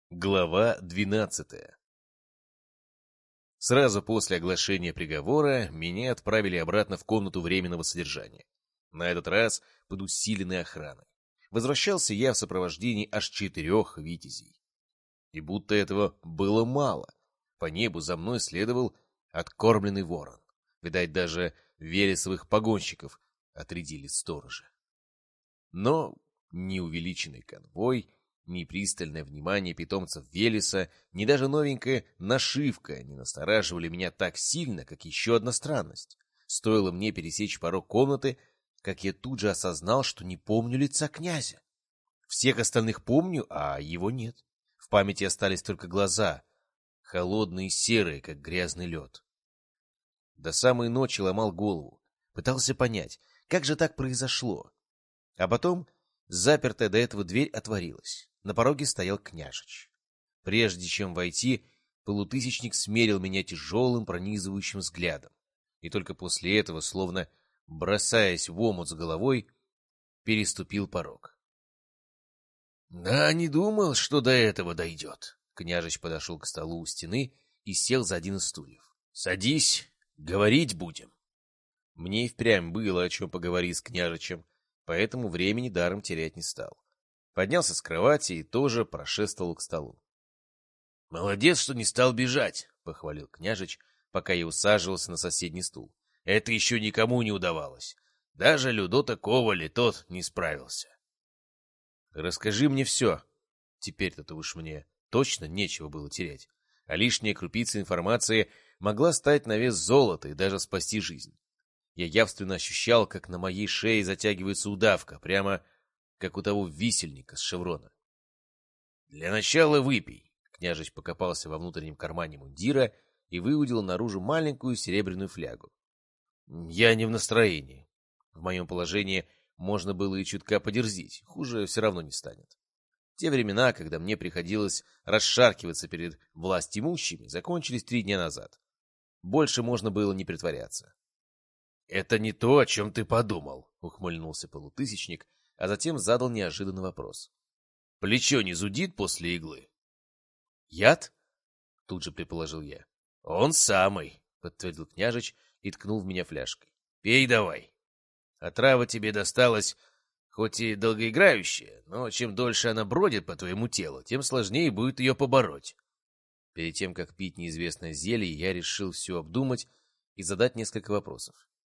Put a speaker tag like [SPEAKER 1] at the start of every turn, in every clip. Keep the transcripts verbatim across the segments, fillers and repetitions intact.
[SPEAKER 1] Глава двенадцатая. Сразу после оглашения приговора меня отправили обратно в комнату временного содержания. На этот раз под усиленной охраной. Возвращался я в сопровождении аж четырех витязей. И будто этого было мало. По небу за мной следовал откормленный ворон. Видать, даже вересовых погонщиков отрядили сторожа. Но ни увеличенный конвой, ни пристальное внимание питомцев Велеса, ни даже новенькая нашивка не настораживали меня так сильно, как еще одна странность. Стоило мне пересечь порог комнаты, как я тут же осознал, что не помню лица князя. Всех остальных помню, а его нет. В памяти остались только глаза, холодные и серые, как грязный лед. До самой ночи ломал голову, пытался понять, как же так произошло. А потом запертая до этого дверь отворилась. На пороге стоял княжич. Прежде чем войти, полутысячник смерил меня тяжелым пронизывающим взглядом. И только после этого, словно бросаясь в омут с головой, переступил порог. — Да, не думал, что до этого дойдет. Княжич подошел к столу у стены и сел за один из стульев. — Садись, говорить будем. Мне и впрямь было о чем поговорить с княжичем, поэтому времени даром терять не стал. Поднялся с кровати и тоже прошествовал к столу. — Молодец, что не стал бежать, — похвалил княжич, пока я усаживался на соседний стул. — Это еще никому не удавалось. Даже Людота Ковали тот не справился. — Расскажи мне все. Теперь-то уж мне точно нечего было терять. А лишняя крупица информации могла стать на вес золота и даже спасти жизнь. Я явственно ощущал, как на моей шее затягивается удавка, прямо как у того висельника с шеврона. — Для начала выпей. Княжич покопался во внутреннем кармане мундира и выудил наружу маленькую серебряную флягу. — Я не в настроении. В моем положении можно было и чутка подерзить, хуже все равно не станет. Те времена, когда мне приходилось расшаркиваться перед властимущими, закончились три дня назад. Больше можно было не притворяться. — Это не то, о чем ты подумал, — ухмыльнулся полутысячник, а затем задал неожиданный вопрос. — Плечо не зудит после иглы? — Яд? — тут же предположил я. — Он самый, — подтвердил княжич и ткнул в меня фляжкой. — Пей давай. Отрава тебе досталась, хоть и долгоиграющая, но чем дольше она бродит по твоему телу, тем сложнее будет ее побороть. Перед тем, как пить неизвестное зелье, я решил все обдумать и задать несколько вопросов.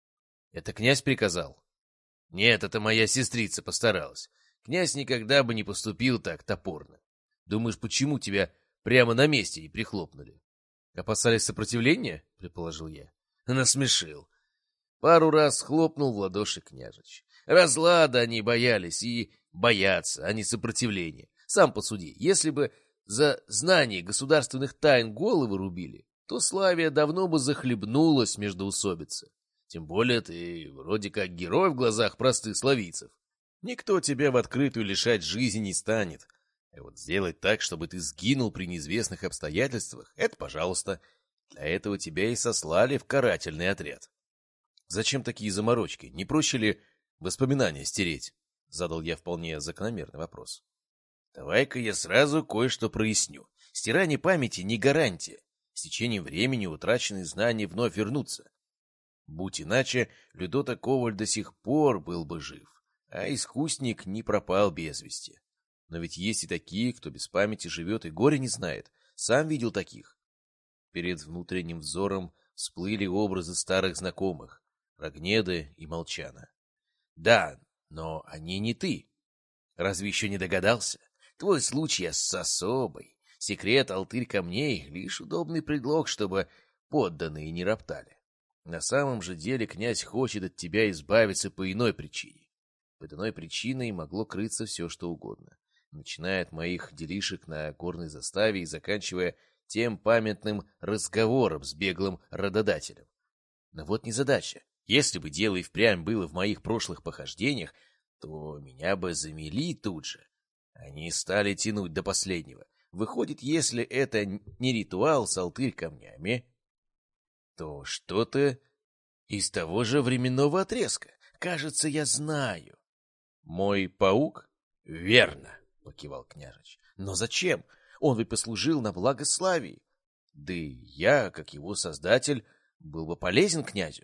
[SPEAKER 1] — Это князь приказал? — Нет, это моя сестрица постаралась. Князь никогда бы не поступил так топорно. Думаешь, почему тебя прямо на месте не прихлопнули? — Опасались сопротивления? — предположил я. Насмешил. Пару раз хлопнул в ладоши княжич. Разлада они боялись и боятся, а не сопротивления. Сам посуди, если бы за знание государственных тайн головы рубили, то Славия давно бы захлебнулась междоусобицы. Тем более ты вроде как герой в глазах простых славийцев. Никто тебя в открытую лишать жизни не станет. А вот сделать так, чтобы ты сгинул при неизвестных обстоятельствах, это пожалуйста. Для этого тебя и сослали в карательный отряд. Зачем такие заморочки? Не проще ли воспоминания стереть? Задал я вполне закономерный вопрос. Давай-ка я сразу кое-что проясню. Стирание памяти не гарантия. С течением времени утраченные знания вновь вернутся. Будь иначе, Людота Коваль до сих пор был бы жив, а искусник не пропал без вести. Но ведь есть и такие, кто без памяти живет и горя не знает. Сам видел таких. Перед внутренним взором всплыли образы старых знакомых, Рогнеды и Молчана. Да, но они не ты. Разве еще не догадался? Твой случай особый. Секрет алтырь камней — лишь удобный предлог, чтобы подданные не роптали. На самом же деле князь хочет от тебя избавиться по иной причине. Под иной причиной могло крыться все, что угодно. Начиная от моих делишек на горной заставе и заканчивая тем памятным разговором с беглым рододателем. Но вот незадача. Если бы дело и впрямь было в моих прошлых похождениях, то меня бы замели тут же. Они стали тянуть до последнего. Выходит, если это не ритуал с алтырь камнями, то что-то из того же временного отрезка. Кажется, я знаю. Мой паук? Верно, покивал княжич. Но зачем? Он ведь послужил на благо Славии. Да и я, как его создатель, был бы полезен князю.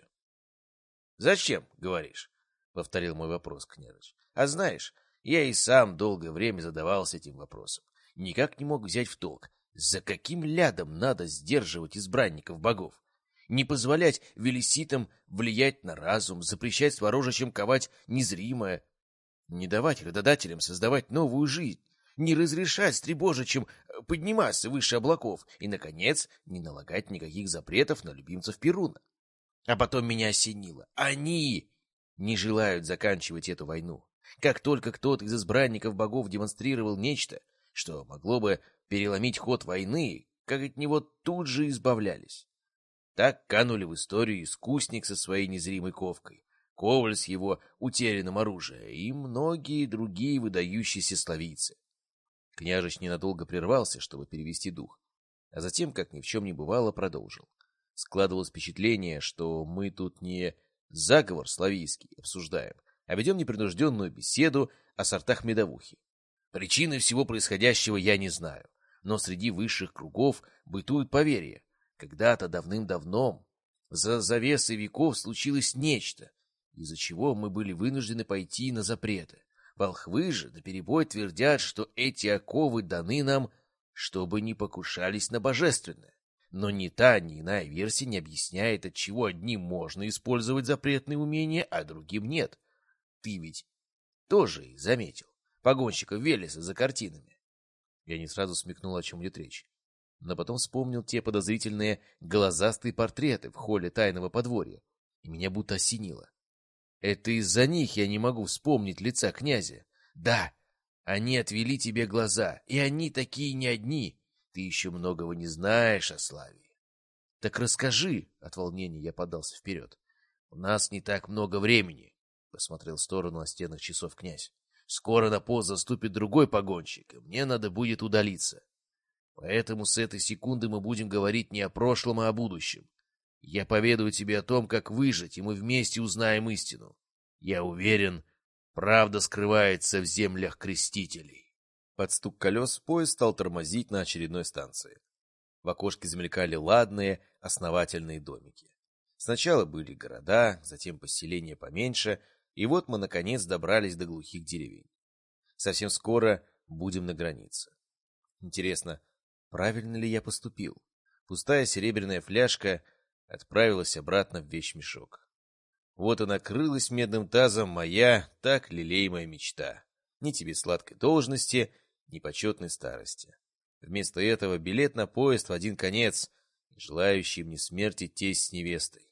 [SPEAKER 1] — Зачем, говоришь? — повторил мой вопрос княжич. — А знаешь, я и сам долгое время задавался этим вопросом. Никак не мог взять в толк, за каким лядом надо сдерживать избранников богов. Не позволять велеситам влиять на разум, запрещать сворожичам ковать незримое, не давать рододателям создавать новую жизнь, не разрешать стребожичам подниматься выше облаков и, наконец, не налагать никаких запретов на любимцев Перуна. А потом меня осенило. Они не желают заканчивать эту войну. Как только кто-то из избранников богов демонстрировал нечто, что могло бы переломить ход войны, как от него тут же избавлялись. Так канули в историю искусник со своей незримой ковкой, Коваль с его утерянным оружием и многие другие выдающиеся славийцы. Княжич ненадолго прервался, чтобы перевести дух, а затем, как ни в чем не бывало, продолжил. Складывалось впечатление, что мы тут не заговор славийский обсуждаем, а ведем непринужденную беседу о сортах медовухи. Причины всего происходящего я не знаю, но среди высших кругов бытует поверье. Когда-то давным-давно, за завесой веков, случилось нечто, из-за чего мы были вынуждены пойти на запреты. Волхвы же наперебой твердят, что эти оковы даны нам, чтобы не покушались на божественное. Но ни та, ни иная версия не объясняет, отчего одним можно использовать запретные умения, а другим нет. Ты ведь тоже их заметил, погонщиков Велеса за картинами. Я не сразу смекнул, о чем идет речь, но потом вспомнил те подозрительные глазастые портреты в холле тайного подворья, и меня будто осенило. Это из-за них я не могу вспомнить лица князя. Да, они отвели тебе глаза, и они такие не одни. Ты еще многого не знаешь о Славии. Так расскажи, от волнения я подался вперед. У нас не так много времени, посмотрел в сторону настенных часов князь. Скоро на пост заступит другой погонщик, и мне надо будет удалиться. Поэтому с этой секунды мы будем говорить не о прошлом, а о будущем. Я поведаю тебе о том, как выжить, и мы вместе узнаем истину. Я уверен, правда скрывается в землях крестителей. Под стук колес поезд стал тормозить на очередной станции. В окошке замелькали ладные, основательные домики. Сначала были города, затем поселения поменьше, и вот мы, наконец, добрались до глухих деревень. Совсем скоро будем на границе. Интересно, правильно ли я поступил? Пустая серебряная фляжка отправилась обратно в вещмешок. Вот и накрылась медным тазом моя так лелеемая мечта. Ни тебе сладкой должности, ни почетной старости. Вместо этого билет на поезд в один конец, желающий мне смерти тесть с невестой.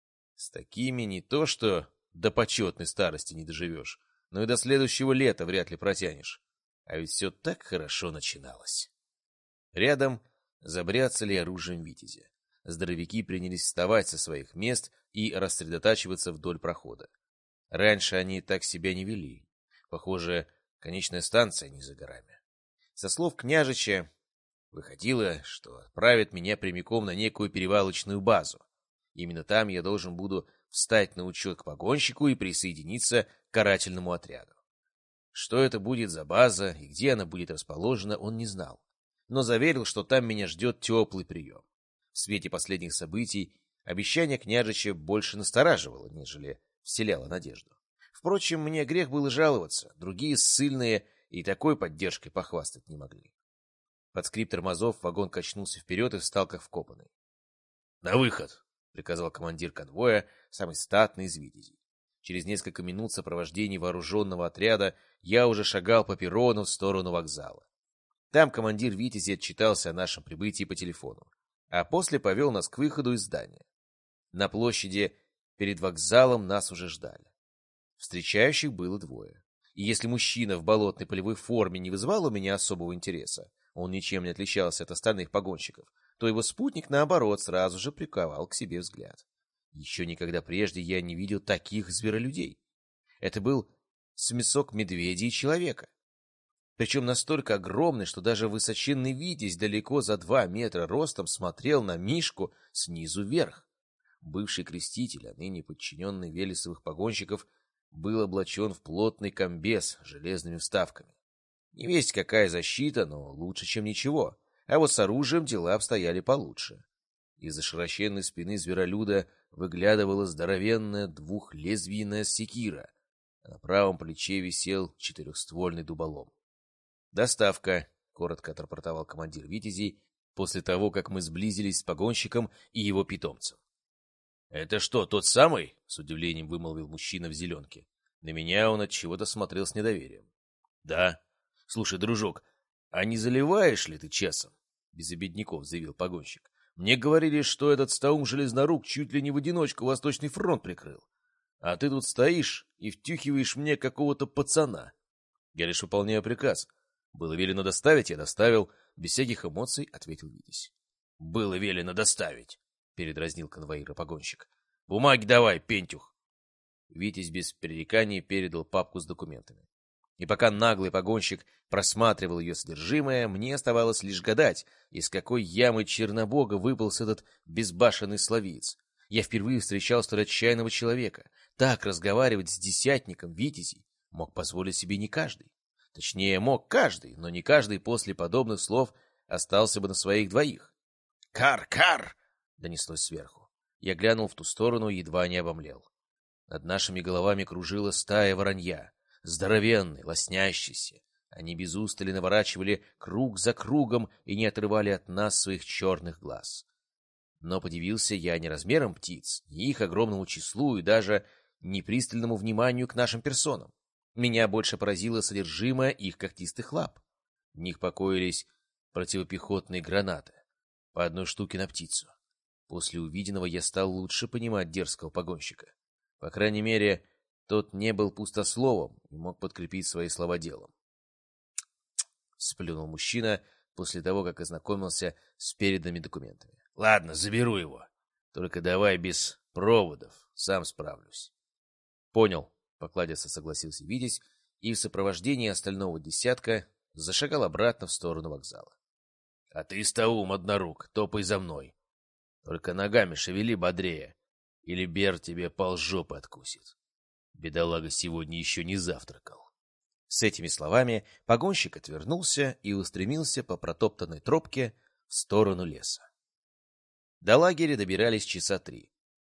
[SPEAKER 1] С такими не то что до почетной старости не доживешь, но и до следующего лета вряд ли протянешь. А ведь все так хорошо начиналось. Рядом забряцали оружием витязя. Здоровяки принялись вставать со своих мест и рассредотачиваться вдоль прохода. Раньше они так себя не вели. Похоже, конечная станция не за горами. Со слов княжича выходило, что отправят меня прямиком на некую перевалочную базу. Именно там я должен буду встать на учет к погонщику и присоединиться к карательному отряду. Что это будет за база и где она будет расположена, он не знал, но заверил, что там меня ждет теплый прием. В свете последних событий обещание княжича больше настораживало, нежели вселяло надежду. Впрочем, мне грех было жаловаться, другие ссыльные и такой поддержкой похвастать не могли. Под скрип тормозов вагон качнулся вперед и встал как вкопанный. — На выход! — приказал командир конвоя, самый статный из витязей. Через несколько минут сопровождения вооруженного отряда я уже шагал по перрону в сторону вокзала. Там командир витязи отчитался о нашем прибытии по телефону, а после повел нас к выходу из здания. На площади перед вокзалом нас уже ждали. Встречающих было двое. И если мужчина в болотной полевой форме не вызывал у меня особого интереса, он ничем не отличался от остальных погонщиков, то его спутник, наоборот, сразу же приковал к себе взгляд. Еще никогда прежде я не видел таких зверолюдей. Это был смесок медведя и человека. Причем настолько огромный, что даже высоченный витязь далеко за два метра ростом смотрел на Мишку снизу вверх. Бывший креститель, а ныне подчиненный Велесовых погонщиков, был облачен в плотный комбез с железными вставками. Не весть какая защита, но лучше, чем ничего. А вот с оружием дела обстояли получше. Из-за широченной спины зверолюда выглядывала здоровенная двухлезвийная секира, а на правом плече висел четырехствольный дуболом. «Доставка», — коротко отрапортовал командир «Витязей» после того, как мы сблизились с погонщиком и его питомцем. «Это что, тот самый?» — с удивлением вымолвил мужчина в зеленке. На меня он от чего-то смотрел с недоверием. «Да. Слушай, дружок, а не заливаешь ли ты часом?» — без обедняков заявил погонщик. «Мне говорили, что этот Стаум Железнорук чуть ли не в одиночку Восточный фронт прикрыл. А ты тут стоишь и втюхиваешь мне какого-то пацана. Я лишь выполняю приказ. Было велено доставить, я доставил». Без всяких эмоций ответил Витязь. «Было велено доставить», — передразнил конвоира погонщик. «Бумаги давай, пентюх». Витязь без пререканий передал папку с документами. И пока наглый погонщик просматривал ее содержимое, мне оставалось лишь гадать, из какой ямы Чернобога выполз этот безбашенный словиец. Я впервые встречал столь отчаянного человека. Так разговаривать с десятником Витязей мог позволить себе не каждый. Точнее, мог каждый, но не каждый после подобных слов остался бы на своих двоих. «Кар! Кар!» — донеслось сверху. Я глянул в ту сторону и едва не обомлел. Над нашими головами кружила стая воронья, здоровенный, лоснящийся. Они без устали наворачивали круг за кругом и не отрывали от нас своих черных глаз. Но подивился я не размером птиц, не их огромному числу и даже не пристальному вниманию к нашим персонам. Меня больше поразило содержимое их когтистых лап. В них покоились противопехотные гранаты, по одной штуке на птицу. После увиденного я стал лучше понимать дерзкого погонщика. По крайней мере, тот не был пустословом и мог подкрепить свои слова делом. — сплюнул мужчина после того, как ознакомился с переданными документами. — Ладно, заберу его. Только давай без проводов, сам справлюсь. — Понял. Покладисто согласился Витязь и в сопровождении остального десятка зашагал обратно в сторону вокзала. — А ты, Стаум, однорук, топай за мной. Только ногами шевели бодрее, или Бер тебе полжопы откусит. Бедолага сегодня еще не завтракал. С этими словами погонщик отвернулся и устремился по протоптанной тропке в сторону леса. До лагеря добирались часа три,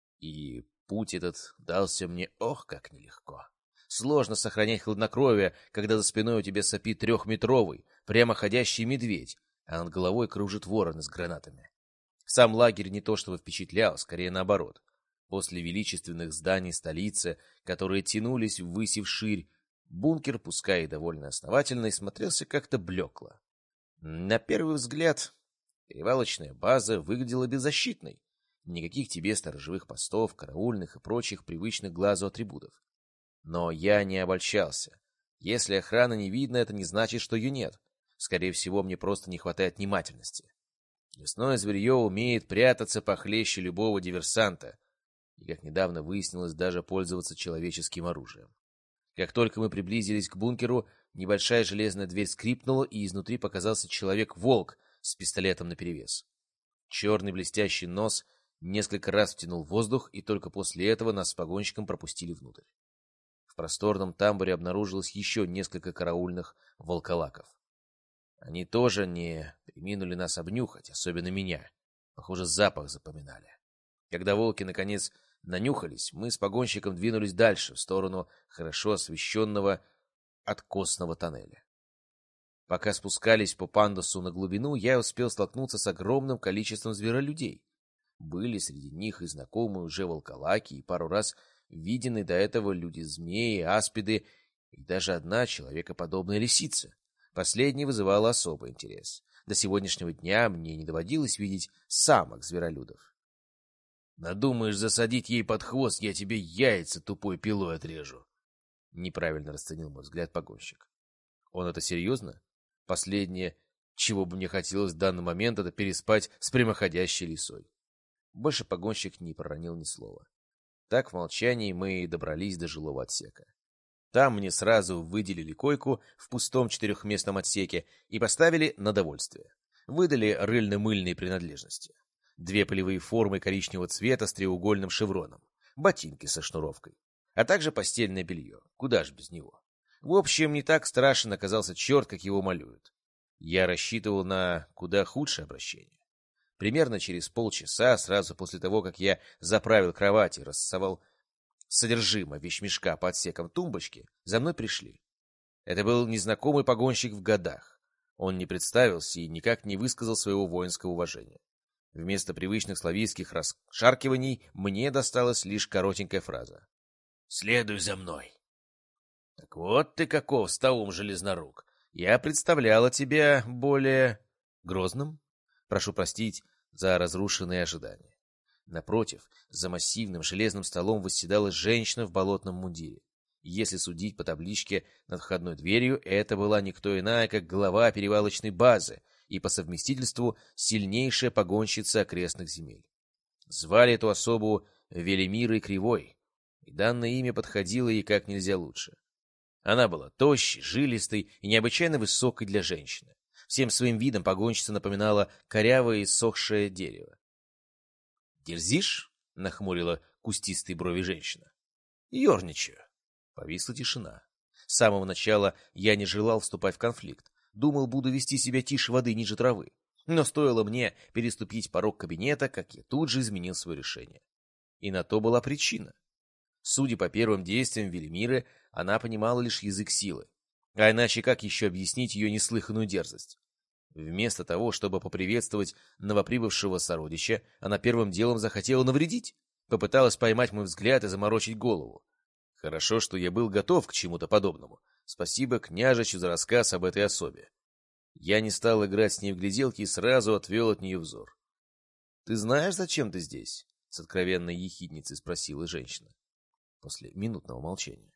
[SPEAKER 1] и путь этот дался мне ох, как нелегко. Сложно сохранять хладнокровие, когда за спиной у тебя сопит трехметровый, прямоходящий медведь, а над головой кружит ворон с гранатами. Сам лагерь не то чтобы впечатлял, скорее наоборот. После величественных зданий столицы, которые тянулись ввысь и вширь, бункер, пускай и довольно основательный, смотрелся как-то блекло. На первый взгляд, перевалочная база выглядела беззащитной. Никаких тебе сторожевых постов, караульных и прочих привычных глазу атрибутов. Но я не обольщался. Если охраны не видно, это не значит, что ее нет. Скорее всего, мне просто не хватает внимательности. Лесное зверье умеет прятаться похлеще любого диверсанта. И, как недавно выяснилось, даже пользоваться человеческим оружием. Как только мы приблизились к бункеру, небольшая железная дверь скрипнула, и изнутри показался человек-волк с пистолетом наперевес. Черный блестящий нос несколько раз втянул воздух, и только после этого нас с погонщиком пропустили внутрь. В просторном тамбуре обнаружилось еще несколько караульных волколаков. Они тоже не преминули нас обнюхать, особенно меня. Похоже, запах запоминали. Когда волки, наконец, нанюхались, мы с погонщиком двинулись дальше, в сторону хорошо освещенного откосного тоннеля. Пока спускались по пандусу на глубину, я успел столкнуться с огромным количеством зверолюдей. Были среди них и знакомые уже волколаки, и пару раз виденные до этого люди-змеи, аспиды и даже одна человекоподобная лисица. Последняя вызывала особый интерес. До сегодняшнего дня мне не доводилось видеть самок зверолюдов. «Надумаешь засадить ей под хвост, я тебе яйца тупой пилой отрежу!» Неправильно расценил мой взгляд погонщик. «Он это серьезно? Последнее, чего бы мне хотелось в данный момент, это переспать с прямоходящей лисой». Больше погонщик не проронил ни слова. Так в молчании мы и добрались до жилого отсека. Там мне сразу выделили койку в пустом четырехместном отсеке и поставили на довольствие. Выдали рыльно-мыльные принадлежности. Две полевые формы коричневого цвета с треугольным шевроном, ботинки со шнуровкой, а также постельное белье, куда ж без него. В общем, не так страшен оказался черт, как его малюют. Я рассчитывал на куда худшее обращение. Примерно через полчаса, сразу после того, как я заправил кровать и рассовал содержимое вещмешка по отсекам тумбочки, за мной пришли. Это был незнакомый погонщик в годах. Он не представился и никак не высказал своего воинского уважения. Вместо привычных славистских расшаркиваний мне досталась лишь коротенькая фраза. «Следуй за мной». «Так вот ты каков, Стаум Железнорук. Я представляла тебя более грозным. Прошу простить за разрушенные ожидания». Напротив, за массивным железным столом восседала женщина в болотном мундире. Если судить по табличке над входной дверью, это была никто иная, как глава перевалочной базы и по совместительству сильнейшая погонщица окрестных земель. Звали эту особу Велимирой Кривой, и данное имя подходило ей как нельзя лучше. Она была тощей, жилистой и необычайно высокой для женщины. Всем своим видом погонщица напоминала корявое и сохшее дерево. «Дерзишь?» — нахмурила кустистые брови женщина. «Ёрничаю». Повисла тишина. С самого начала я не желал вступать в конфликт. Думал, буду вести себя тише воды ниже травы. Но стоило мне переступить порог кабинета, как я тут же изменил свое решение. И на то была причина. Судя по первым действиям Велимиры, она понимала лишь язык силы. А иначе как еще объяснить ее неслыханную дерзость? Вместо того, чтобы поприветствовать новоприбывшего сородича, она первым делом захотела навредить. Попыталась поймать мой взгляд и заморочить голову. Хорошо, что я был готов к чему-то подобному. Спасибо княжичу за рассказ об этой особе. Я не стал играть с ней в гляделки и сразу отвел от нее взор. — Ты знаешь, зачем ты здесь? — с откровенной ехидницей спросила женщина. После минутного молчания.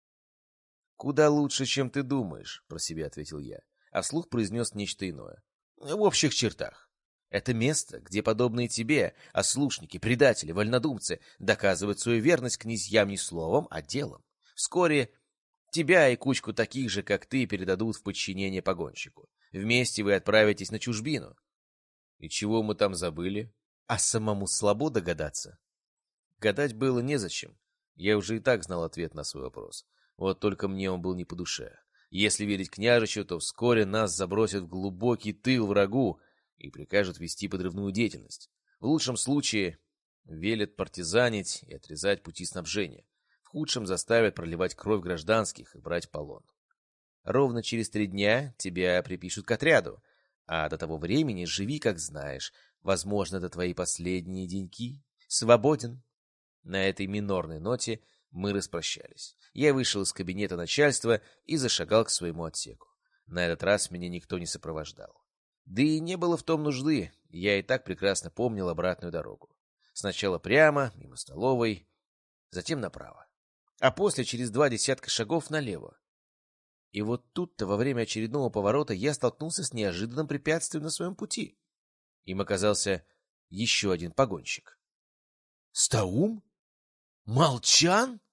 [SPEAKER 1] — Куда лучше, чем ты думаешь, — про себя ответил я, а вслух произнес нечто иное. — В общих чертах. Это место, где подобные тебе, ослушники, предатели, вольнодумцы, доказывают свою верность князьям не словом, а делом. Вскоре тебя и кучку таких же, как ты, передадут в подчинение погонщику. Вместе вы отправитесь на чужбину. И чего мы там забыли? А самому слабо догадаться. Гадать было незачем. Я уже и так знал ответ на свой вопрос. Вот только мне он был не по душе. Если верить княжичу, то вскоре нас забросят в глубокий тыл врагу и прикажут вести подрывную деятельность. В лучшем случае велят партизанить и отрезать пути снабжения. В худшем заставят проливать кровь гражданских и брать полон. Ровно через три дня тебя припишут к отряду, а до того времени живи, как знаешь. Возможно, это твои последние деньки. Свободен. На этой минорной ноте мы распрощались. Я вышел из кабинета начальства и зашагал к своему отсеку. На этот раз меня никто не сопровождал. Да и не было в том нужды, я и так прекрасно помнил обратную дорогу. Сначала прямо, мимо столовой, затем направо. А после через два десятка шагов налево. И вот тут-то во время очередного поворота я столкнулся с неожиданным препятствием на своем пути. Им оказался еще один погонщик. «Стаум? Молчан?»